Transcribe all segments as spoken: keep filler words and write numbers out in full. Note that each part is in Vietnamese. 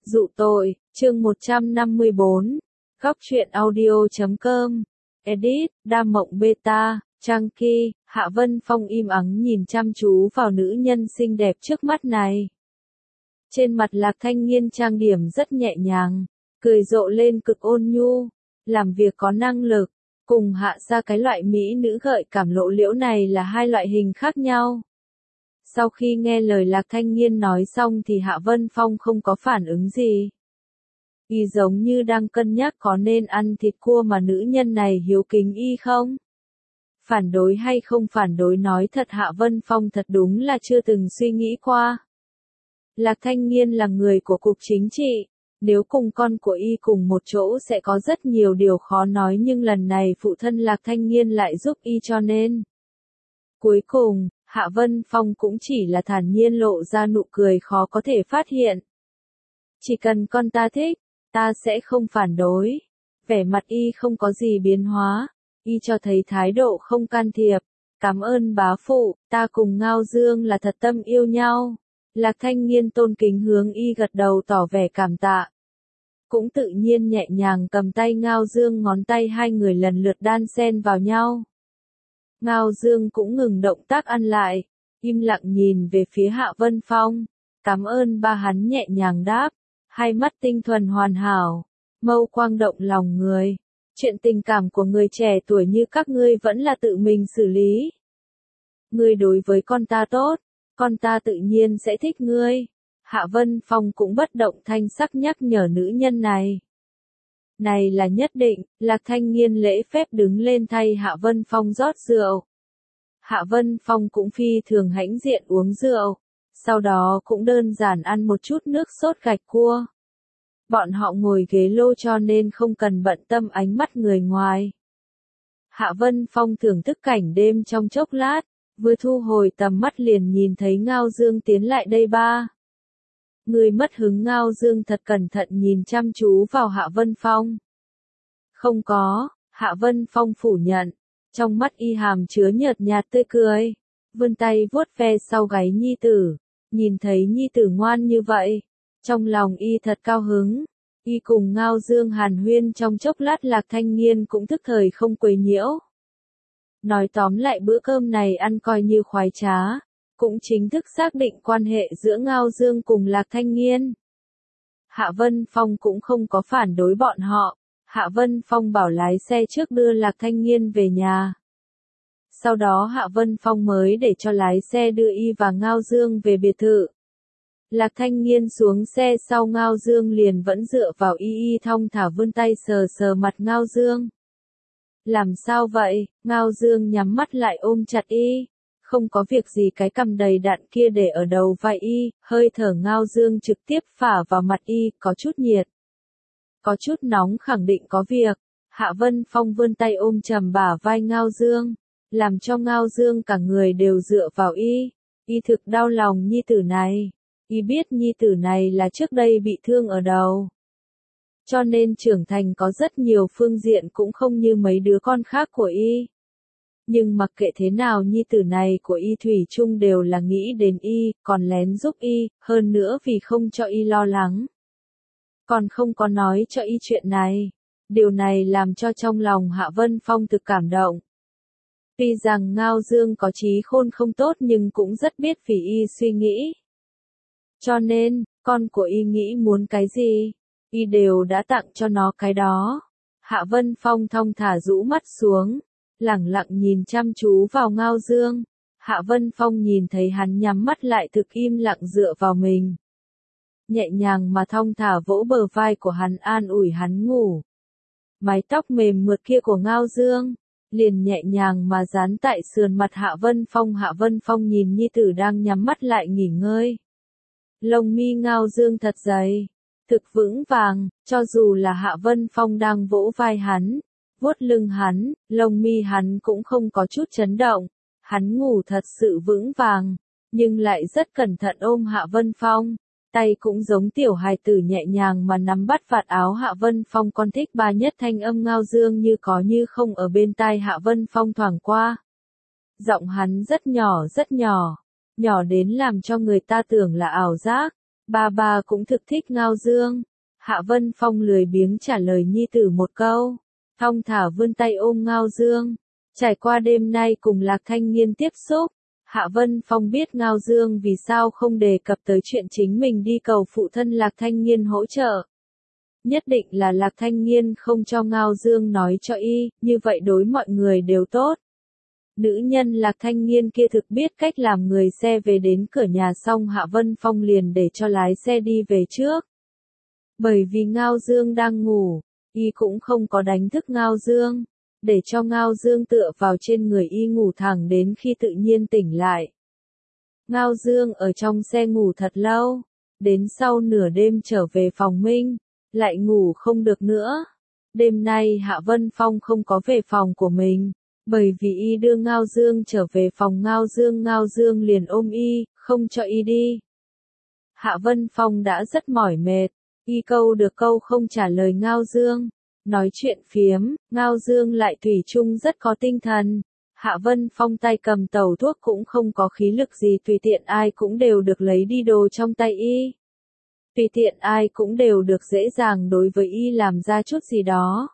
Dụ tội, chương một trăm năm mươi bốn, góc truyện audio chấm com, edit, Đa Mộng Beta, Trang Ki, Hạ Vân Phong im ắng nhìn chăm chú vào nữ nhân xinh đẹp trước mắt này. Trên mặt Lạc Thanh Nghiên trang điểm rất nhẹ nhàng, cười rộ lên cực ôn nhu, làm việc có năng lực, cùng Hạ ra cái loại mỹ nữ gợi cảm lộ liễu này là hai loại hình khác nhau. Sau khi nghe lời Lạc Thanh Nghiên nói xong thì Hạ Vân Phong không có phản ứng gì. Y giống như đang cân nhắc có nên ăn thịt cua mà nữ nhân này hiếu kính y không? Phản đối hay không phản đối nói thật Hạ Vân Phong thật đúng là chưa từng suy nghĩ qua. Lạc Thanh Nghiên là người của cục chính trị, nếu cùng con của y cùng một chỗ sẽ có rất nhiều điều khó nói nhưng lần này phụ thân Lạc Thanh Nghiên lại giúp y cho nên. Cuối cùng, Hạ Vân Phong cũng chỉ là thản nhiên lộ ra nụ cười khó có thể phát hiện. Chỉ cần con ta thích, ta sẽ không phản đối. Vẻ mặt y không có gì biến hóa, y cho thấy thái độ không can thiệp. Cảm ơn bá phụ, ta cùng Ngao Dương là thật tâm yêu nhau. Lạc Thanh Nghiên tôn kính hướng y gật đầu tỏ vẻ cảm tạ. Cũng tự nhiên nhẹ nhàng cầm tay Ngao Dương, ngón tay hai người lần lượt đan xen vào nhau. Ngao Dương cũng ngừng động tác ăn lại, im lặng nhìn về phía Hạ Vân Phong. Cảm ơn ba, hắn nhẹ nhàng đáp, hai mắt tinh thuần hoàn hảo, mâu quang động lòng người. Chuyện tình cảm của người trẻ tuổi như các ngươi vẫn là tự mình xử lý. Ngươi đối với con ta tốt, con ta tự nhiên sẽ thích ngươi. Hạ Vân Phong cũng bất động thanh sắc nhắc nhở nữ nhân này. Này là nhất định, Lạc Thanh Nghiên lễ phép đứng lên thay Hạ Vân Phong rót rượu. Hạ Vân Phong cũng phi thường hãnh diện uống rượu, sau đó cũng đơn giản ăn một chút nước sốt gạch cua. Bọn họ ngồi ghế lô cho nên không cần bận tâm ánh mắt người ngoài. Hạ Vân Phong thưởng thức cảnh đêm trong chốc lát, vừa thu hồi tầm mắt liền nhìn thấy Ngao Dương tiến lại đây ba. Người mất hứng Ngao Dương thật cẩn thận nhìn chăm chú vào Hạ Vân Phong. Không có, Hạ Vân Phong phủ nhận, trong mắt y hàm chứa nhợt nhạt tươi cười, vươn tay vuốt ve sau gáy nhi tử, nhìn thấy nhi tử ngoan như vậy, trong lòng y thật cao hứng. Y cùng Ngao Dương hàn huyên trong chốc lát, Lạc Thanh Nghiên cũng thức thời không quấy nhiễu. Nói tóm lại bữa cơm này ăn coi như khoái trá, cũng chính thức xác định quan hệ giữa Ngao Dương cùng Lạc Thanh Nghiên. Hạ Vân Phong cũng không có phản đối bọn họ, Hạ Vân Phong bảo lái xe trước đưa Lạc Thanh Nghiên về nhà. Sau đó Hạ Vân Phong mới để cho lái xe đưa y và Ngao Dương về biệt thự. Lạc Thanh Nghiên xuống xe sau, Ngao Dương liền vẫn dựa vào y y thong thả vươn tay sờ sờ mặt Ngao Dương. Làm sao vậy? Ngao Dương nhắm mắt lại ôm chặt y. Không có việc gì, cái cằm đầy đặn kia để ở đầu vai y, hơi thở Ngao Dương trực tiếp phả vào mặt y, có chút nhiệt. Có chút nóng, khẳng định có việc. Hạ Vân Phong vươn tay ôm chầm bả vai Ngao Dương, làm cho Ngao Dương cả người đều dựa vào y. Y thực đau lòng nhi tử này. Y biết nhi tử này là trước đây bị thương ở đầu. Cho nên trưởng thành có rất nhiều phương diện cũng không như mấy đứa con khác của y. Nhưng mặc kệ thế nào nhi tử này của y thủy chung đều là nghĩ đến y, còn lén giúp y, hơn nữa vì không cho y lo lắng. Còn không có nói cho y chuyện này. Điều này làm cho trong lòng Hạ Vân Phong thực cảm động. Tuy rằng Ngao Dương có trí khôn không tốt nhưng cũng rất biết vì y suy nghĩ. Cho nên, con của y nghĩ muốn cái gì, y đều đã tặng cho nó cái đó. Hạ Vân Phong thong thả rũ mắt xuống, lẳng lặng nhìn chăm chú vào Ngao Dương. Hạ Vân Phong nhìn thấy hắn nhắm mắt lại thực im lặng dựa vào mình. Nhẹ nhàng mà thong thả vỗ bờ vai của hắn, an ủi hắn ngủ. Mái tóc mềm mượt kia của Ngao Dương liền nhẹ nhàng mà dán tại sườn mặt Hạ Vân Phong. Hạ Vân Phong nhìn nhi tử đang nhắm mắt lại nghỉ ngơi. Lông mi Ngao Dương thật dày, thực vững vàng, cho dù là Hạ Vân Phong đang vỗ vai hắn, vuốt lưng hắn, lông mi hắn cũng không có chút chấn động. Hắn ngủ thật sự vững vàng, nhưng lại rất cẩn thận ôm Hạ Vân Phong, tay cũng giống tiểu hài tử nhẹ nhàng mà nắm bắt vạt áo Hạ Vân Phong. Con thích ba nhất, thanh âm Ngao Dương như có như không ở bên tai Hạ Vân Phong thoảng qua. Giọng hắn rất nhỏ rất nhỏ, nhỏ đến làm cho người ta tưởng là ảo giác, Ba ba cũng thực thích Ngao Dương. Hạ Vân Phong lười biếng trả lời nhi tử một câu. Thong thả vươn tay ôm Ngao Dương. Trải qua đêm nay cùng Lạc Thanh Nghiên tiếp xúc, Hạ Vân Phong biết Ngao Dương vì sao không đề cập tới chuyện chính mình đi cầu phụ thân Lạc Thanh Nghiên hỗ trợ. Nhất định là Lạc Thanh Nghiên không cho Ngao Dương nói cho y, như vậy đối mọi người đều tốt. Nữ nhân Lạc Thanh Nghiên kia thực biết cách làm người xe về đến cửa nhà xong Hạ Vân Phong liền để cho lái xe đi về trước. Bởi vì Ngao Dương đang ngủ, y cũng không có đánh thức Ngao Dương, để cho Ngao Dương tựa vào trên người y ngủ thẳng đến khi tự nhiên tỉnh lại. Ngao Dương ở trong xe ngủ thật lâu, đến sau nửa đêm trở về phòng Minh, lại ngủ không được nữa. Đêm nay Hạ Vân Phong không có về phòng của mình, bởi vì y đưa Ngao Dương trở về phòng Ngao Dương, Ngao Dương liền ôm y, không cho y đi. Hạ Vân Phong đã rất mỏi mệt, y câu được câu không trả lời Ngao Dương. Nói chuyện phiếm, Ngao Dương lại thủy chung rất có tinh thần. Hạ Vân Phong tay cầm tàu thuốc cũng không có khí lực gì, tùy tiện ai cũng đều được lấy đi đồ trong tay y. Tùy tiện ai cũng đều được dễ dàng đối với y làm ra chút gì đó.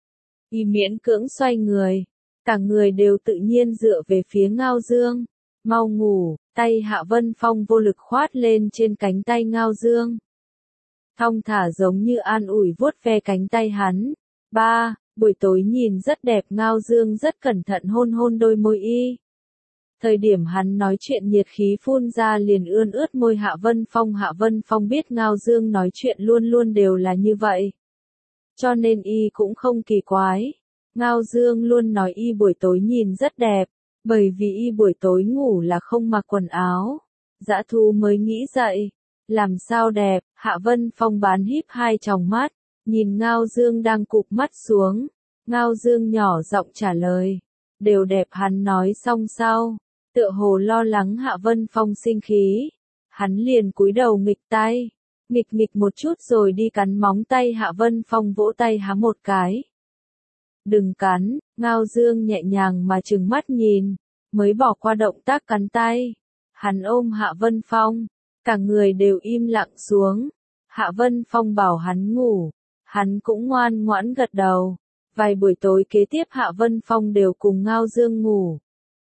Y miễn cưỡng xoay người, cả người đều tự nhiên dựa về phía Ngao Dương. Mau ngủ, tay Hạ Vân Phong vô lực khoát lên trên cánh tay Ngao Dương. Thong thả giống như an ủi vuốt ve cánh tay hắn. Ba, buổi tối nhìn rất đẹp. Ngao Dương rất cẩn thận hôn hôn đôi môi y. Thời điểm hắn nói chuyện nhiệt khí phun ra liền ươn ướt môi Hạ Vân Phong. Hạ Vân Phong biết Ngao Dương nói chuyện luôn luôn đều là như vậy, cho nên y cũng không kỳ quái. Ngao Dương luôn nói y buổi tối nhìn rất đẹp, bởi vì y buổi tối ngủ là không mặc quần áo. Dã thú mới nghĩ dậy. Làm sao đẹp, Hạ Vân Phong bán híp hai tròng mắt, nhìn Ngao Dương đang cụp mắt xuống. Ngao Dương nhỏ giọng trả lời. Đều đẹp. Hắn nói xong sau, tựa hồ lo lắng Hạ Vân Phong sinh khí. Hắn liền cúi đầu nghịch tay, nghịch nghịch một chút rồi đi cắn móng tay Hạ Vân Phong, vỗ tay há một cái. Đừng cắn, Ngao Dương nhẹ nhàng mà trừng mắt nhìn, mới bỏ qua động tác cắn tay. Hắn ôm Hạ Vân Phong, cả người đều im lặng xuống. Hạ Vân Phong bảo hắn ngủ, hắn cũng ngoan ngoãn gật đầu. Vài buổi tối kế tiếp Hạ Vân Phong đều cùng Ngao Dương ngủ.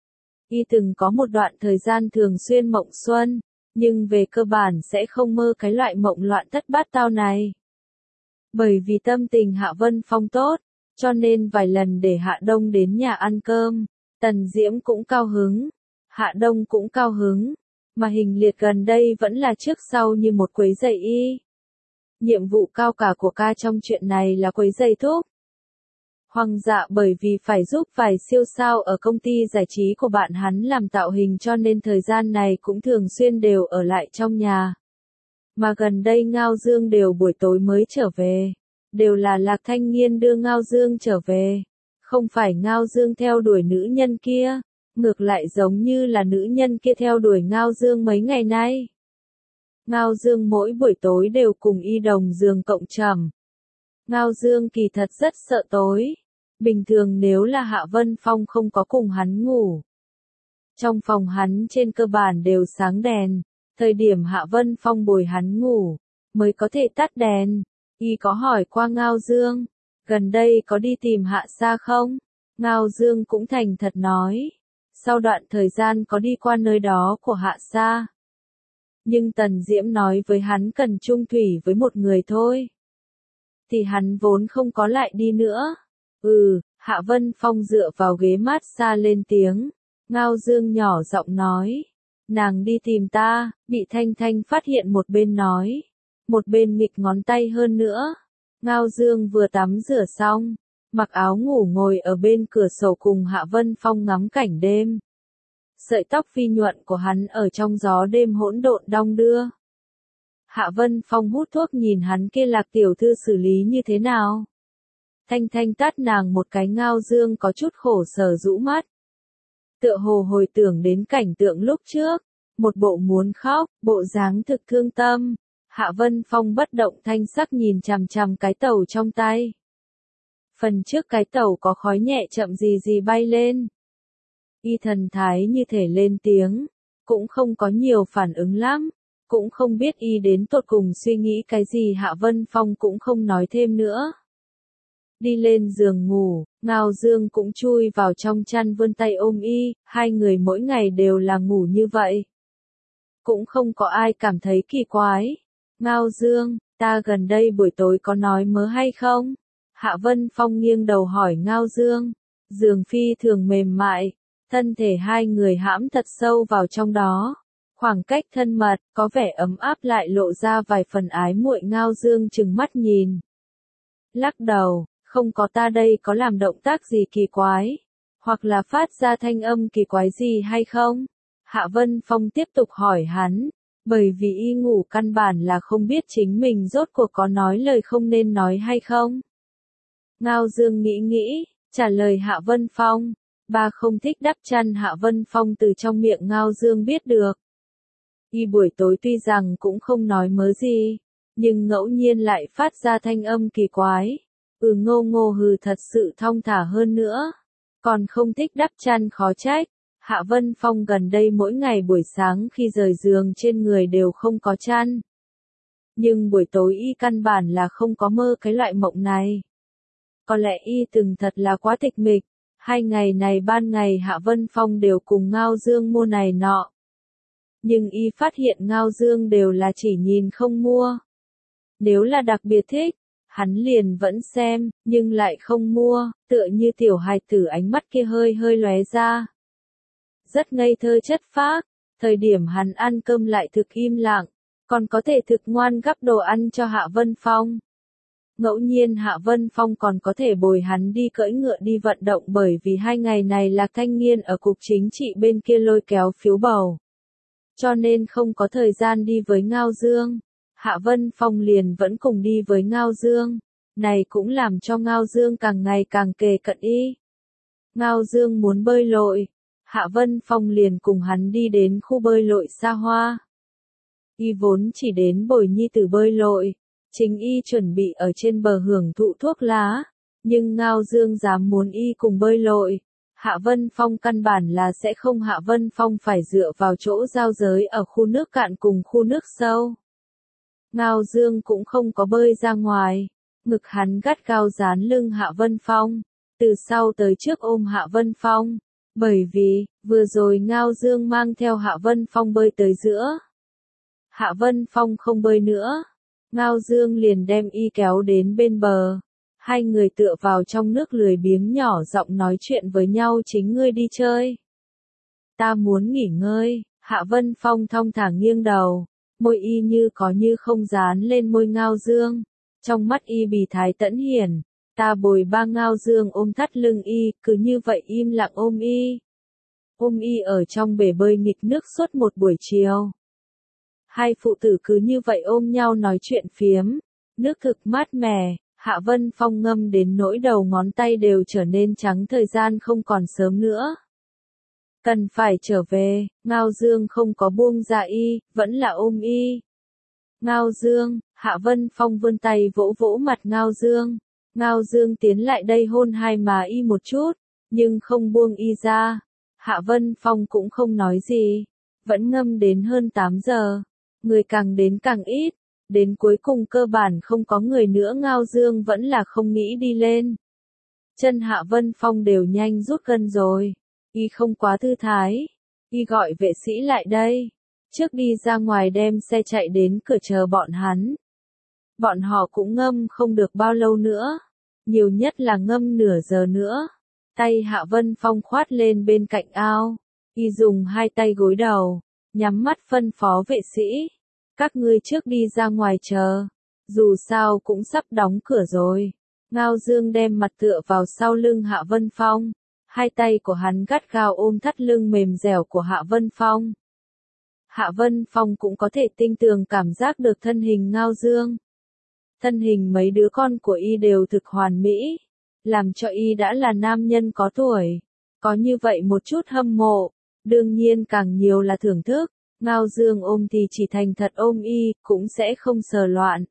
Y từng có một đoạn thời gian thường xuyên mộng xuân, nhưng về cơ bản sẽ không mơ cái loại mộng loạn thất bát tao này. Bởi vì tâm tình Hạ Vân Phong tốt, cho nên vài lần để Hạ Đông đến nhà ăn cơm, Tần Diễm cũng cao hứng, Hạ Đông cũng cao hứng, mà Hình Liệt gần đây vẫn là trước sau như một quấy rầy y. Nhiệm vụ cao cả của ca trong chuyện này là quấy rầy thúc Hoàng Dạ, bởi vì phải giúp vài siêu sao ở công ty giải trí của bạn hắn làm tạo hình cho nên thời gian này cũng thường xuyên đều ở lại trong nhà. Mà gần đây Ngao Dương đều buổi tối mới trở về, đều là Lạc Thanh Nghiên đưa Ngao Dương trở về, không phải Ngao Dương theo đuổi nữ nhân kia, ngược lại giống như là nữ nhân kia theo đuổi Ngao Dương mấy ngày nay. Ngao Dương mỗi buổi tối đều cùng y đồng giường cộng trầm. Ngao Dương kỳ thật rất sợ tối. Bình thường nếu là Hạ Vân Phong không có cùng hắn ngủ, trong phòng hắn trên cơ bản đều sáng đèn. Thời điểm Hạ Vân Phong bồi hắn ngủ, mới có thể tắt đèn. Y có hỏi qua Ngao Dương, gần đây có đi tìm Hạ Sa không? Ngao Dương cũng thành thật nói, sau đoạn thời gian có đi qua nơi đó của Hạ Sa. Nhưng Tần Diễm nói với hắn cần chung thủy với một người thôi, thì hắn vốn không có lại đi nữa. Ừ, Hạ Vân Phong dựa vào ghế mát xa lên tiếng. Ngao Dương nhỏ giọng nói, nàng đi tìm ta, bị Thanh Thanh phát hiện một bên nói, một bên nghịch ngón tay hơn nữa. Ngao Dương vừa tắm rửa xong, mặc áo ngủ ngồi ở bên cửa sổ cùng Hạ Vân Phong ngắm cảnh đêm. Sợi tóc phi nhuận của hắn ở trong gió đêm hỗn độn đong đưa. Hạ Vân Phong hút thuốc nhìn hắn kia Lạc tiểu thư xử lý như thế nào. Thanh Thanh tát nàng một cái. Ngao Dương có chút khổ sở rũ mắt, tựa hồ hồi tưởng đến cảnh tượng lúc trước, một bộ muốn khóc, bộ dáng thực thương tâm. Hạ Vân Phong bất động thanh sắc nhìn chằm chằm cái tàu trong tay. Phần trước cái tàu có khói nhẹ chậm gì gì bay lên. Y thần thái như thể lên tiếng, cũng không có nhiều phản ứng lắm, Cũng không biết y đến tột cùng suy nghĩ cái gì, Hạ Vân Phong cũng không nói thêm nữa. Đi lên giường ngủ, Ngao Dương cũng chui vào trong chăn vươn tay ôm y, hai người mỗi ngày đều là ngủ như vậy. Cũng không có ai cảm thấy kỳ quái. Ngao Dương, ta gần đây buổi tối có nói mớ hay không? Hạ Vân Phong nghiêng đầu hỏi Ngao Dương. Giường phi thường mềm mại, thân thể hai người hãm thật sâu vào trong đó. Khoảng cách thân mật, có vẻ ấm áp lại lộ ra vài phần ái muội. Ngao Dương trừng mắt nhìn. Lắc đầu, không có, ta đây có làm động tác gì kỳ quái, hoặc là phát ra thanh âm kỳ quái gì hay không? Hạ Vân Phong tiếp tục hỏi hắn, bởi vì y ngủ căn bản là không biết chính mình rốt cuộc có nói lời không nên nói hay không. Ngao Dương nghĩ nghĩ, trả lời Hạ Vân Phong, ba không thích đắp chăn. Hạ Vân Phong từ trong miệng Ngao Dương biết được. Y buổi tối tuy rằng cũng không nói mớ gì, nhưng ngẫu nhiên lại phát ra thanh âm kỳ quái. Ừ, ngô ngô hừ, thật sự thong thả hơn nữa. Còn không thích đắp chăn khó trách. Hạ Vân Phong gần đây mỗi ngày buổi sáng khi rời giường trên người đều không có chăn. Nhưng buổi tối y căn bản là không có mơ cái loại mộng này. Có lẽ y từng thật là quá tịch mịch. Hai ngày này ban ngày Hạ Vân Phong đều cùng Ngao Dương mua này nọ. Nhưng y phát hiện Ngao Dương đều là chỉ nhìn không mua. Nếu là đặc biệt thích, hắn liền vẫn xem, nhưng lại không mua, tựa như tiểu hài tử, ánh mắt kia hơi hơi lóe ra. Rất ngây thơ chất phác, thời điểm hắn ăn cơm lại thực im lặng, còn có thể thực ngoan gắp đồ ăn cho Hạ Vân Phong. Ngẫu nhiên Hạ Vân Phong còn có thể bồi hắn đi cưỡi ngựa đi vận động, bởi vì hai ngày này Lạc Thanh Nghiên ở cục chính trị bên kia lôi kéo phiếu bầu. Cho nên không có thời gian đi với Ngao Dương. Hạ Vân Phong liền vẫn cùng đi với Ngao Dương. Này cũng làm cho Ngao Dương càng ngày càng kề cận y. Ngao Dương muốn bơi lội. Hạ Vân Phong liền cùng hắn đi đến khu bơi lội xa hoa. Y vốn chỉ đến bồi nhi tử bơi lội. Chính y chuẩn bị ở trên bờ hưởng thụ thuốc lá. Nhưng Ngao Dương dám muốn y cùng bơi lội. Hạ Vân Phong căn bản là sẽ không. Hạ Vân Phong phải dựa vào chỗ giao giới ở khu nước cạn cùng khu nước sâu. Ngao Dương cũng không có bơi ra ngoài. Ngực hắn gắt gao dán lưng Hạ Vân Phong. Từ sau tới trước ôm Hạ Vân Phong. Bởi vì, vừa rồi Ngao Dương mang theo Hạ Vân Phong bơi tới giữa. Hạ Vân Phong không bơi nữa. Ngao Dương liền đem y kéo đến bên bờ. Hai người tựa vào trong nước lười biếng nhỏ giọng nói chuyện với nhau. Chính ngươi đi chơi. Ta muốn nghỉ ngơi. Hạ Vân Phong thong thả nghiêng đầu. Môi y như có như không dán lên môi Ngao Dương. Trong mắt y bì thái tẫn hiển. Ta bồi ba. Ngao Dương ôm thắt lưng y, cứ như vậy im lặng ôm y. Ôm y ở trong bể bơi nghịch nước suốt một buổi chiều. Hai phụ tử cứ như vậy ôm nhau nói chuyện phiếm. Nước thực mát mẻ. Hạ Vân Phong ngâm đến nỗi đầu ngón tay đều trở nên trắng. Thời gian không còn sớm nữa. Cần phải trở về. Ngao Dương không có buông ra y, vẫn là ôm y. Ngao Dương, Hạ Vân Phong vươn tay vỗ vỗ mặt Ngao Dương. Ngao Dương tiến lại đây hôn hai má y một chút, nhưng không buông y ra. Hạ Vân Phong cũng không nói gì. Vẫn ngâm đến hơn tám giờ. Người càng đến càng ít. Đến cuối cùng cơ bản không có người nữa. Ngao Dương vẫn là không nghĩ đi lên. Chân Hạ Vân Phong đều nhanh rút gân rồi. Y không quá thư thái. Y gọi vệ sĩ lại đây. Trước đi ra ngoài đem xe chạy đến cửa chờ bọn hắn. Bọn họ cũng ngâm không được bao lâu nữa. Nhiều nhất là ngâm nửa giờ nữa. Tay Hạ Vân Phong khoát lên bên cạnh ao. Y dùng hai tay gối đầu. Nhắm mắt phân phó vệ sĩ. Các ngươi trước đi ra ngoài chờ. Dù sao cũng sắp đóng cửa rồi. Ngao Dương đem mặt tựa vào sau lưng Hạ Vân Phong. Hai tay của hắn gắt gao ôm thắt lưng mềm dẻo của Hạ Vân Phong. Hạ Vân Phong cũng có thể tinh tường cảm giác được thân hình Ngao Dương. Thân hình mấy đứa con của y đều thực hoàn mỹ. Làm cho y đã là nam nhân có tuổi. Có như vậy một chút hâm mộ. Đương nhiên càng nhiều là thưởng thức. Ngao Dương ôm thì chỉ thành thật ôm y, cũng sẽ không sờ loạn.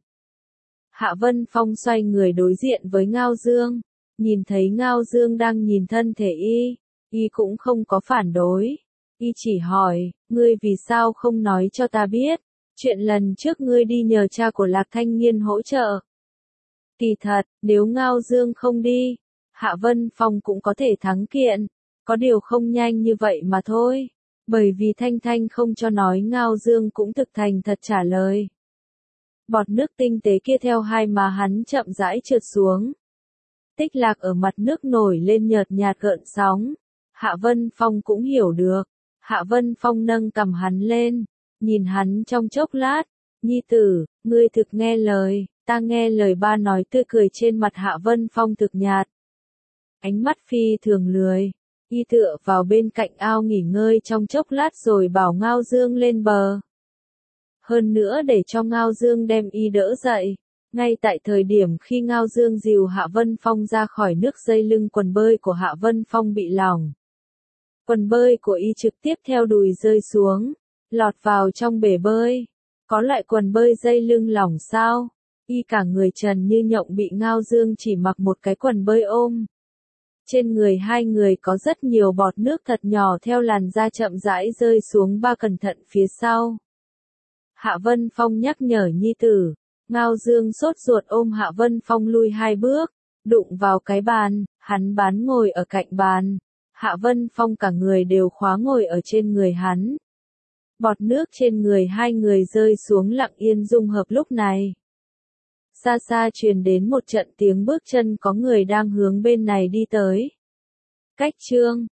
Hạ Vân Phong xoay người đối diện với Ngao Dương. Nhìn thấy Ngao Dương đang nhìn thân thể y. Y cũng không có phản đối. Y chỉ hỏi, ngươi vì sao không nói cho ta biết. Chuyện lần trước ngươi đi nhờ cha của Lạc Thanh Nghiên hỗ trợ. Kỳ thật, nếu Ngao Dương không đi, Hạ Vân Phong cũng có thể thắng kiện, có điều không nhanh như vậy mà thôi, bởi vì Thanh Thanh không cho nói Ngao Dương cũng thực thành thật trả lời. Bọt nước tinh tế kia theo hai má hắn chậm rãi trượt xuống. Tích lạc ở mặt nước nổi lên nhợt nhạt gợn sóng. Hạ Vân Phong cũng hiểu được. Hạ Vân Phong nâng cầm hắn lên, nhìn hắn trong chốc lát. Nhi tử, ngươi thực nghe lời, ta nghe lời ba nói, tươi cười trên mặt Hạ Vân Phong thực nhạt. Ánh mắt phi thường lười. Y tựa vào bên cạnh ao nghỉ ngơi trong chốc lát rồi bảo Ngao Dương lên bờ. Hơn nữa để cho Ngao Dương đem y đỡ dậy. Ngay tại thời điểm khi Ngao Dương dìu Hạ Vân Phong ra khỏi nước, dây lưng quần bơi của Hạ Vân Phong bị lỏng. Quần bơi của y trực tiếp theo đùi rơi xuống, lọt vào trong bể bơi. Có loại quần bơi dây lưng lỏng sao? Y cả người trần như nhộng bị Ngao Dương chỉ mặc một cái quần bơi ôm. Trên người hai người có rất nhiều bọt nước thật nhỏ theo làn da chậm rãi rơi xuống, ba cẩn thận phía sau. Hạ Vân Phong nhắc nhở nhi tử. Ngao Dương sốt ruột ôm Hạ Vân Phong lui hai bước, đụng vào cái bàn, hắn bán ngồi ở cạnh bàn. Hạ Vân Phong cả người đều khóa ngồi ở trên người hắn. Bọt nước trên người hai người rơi xuống lặng yên dung hợp. Lúc này, xa xa truyền đến một trận tiếng bước chân, có người đang hướng bên này đi tới. Cách chương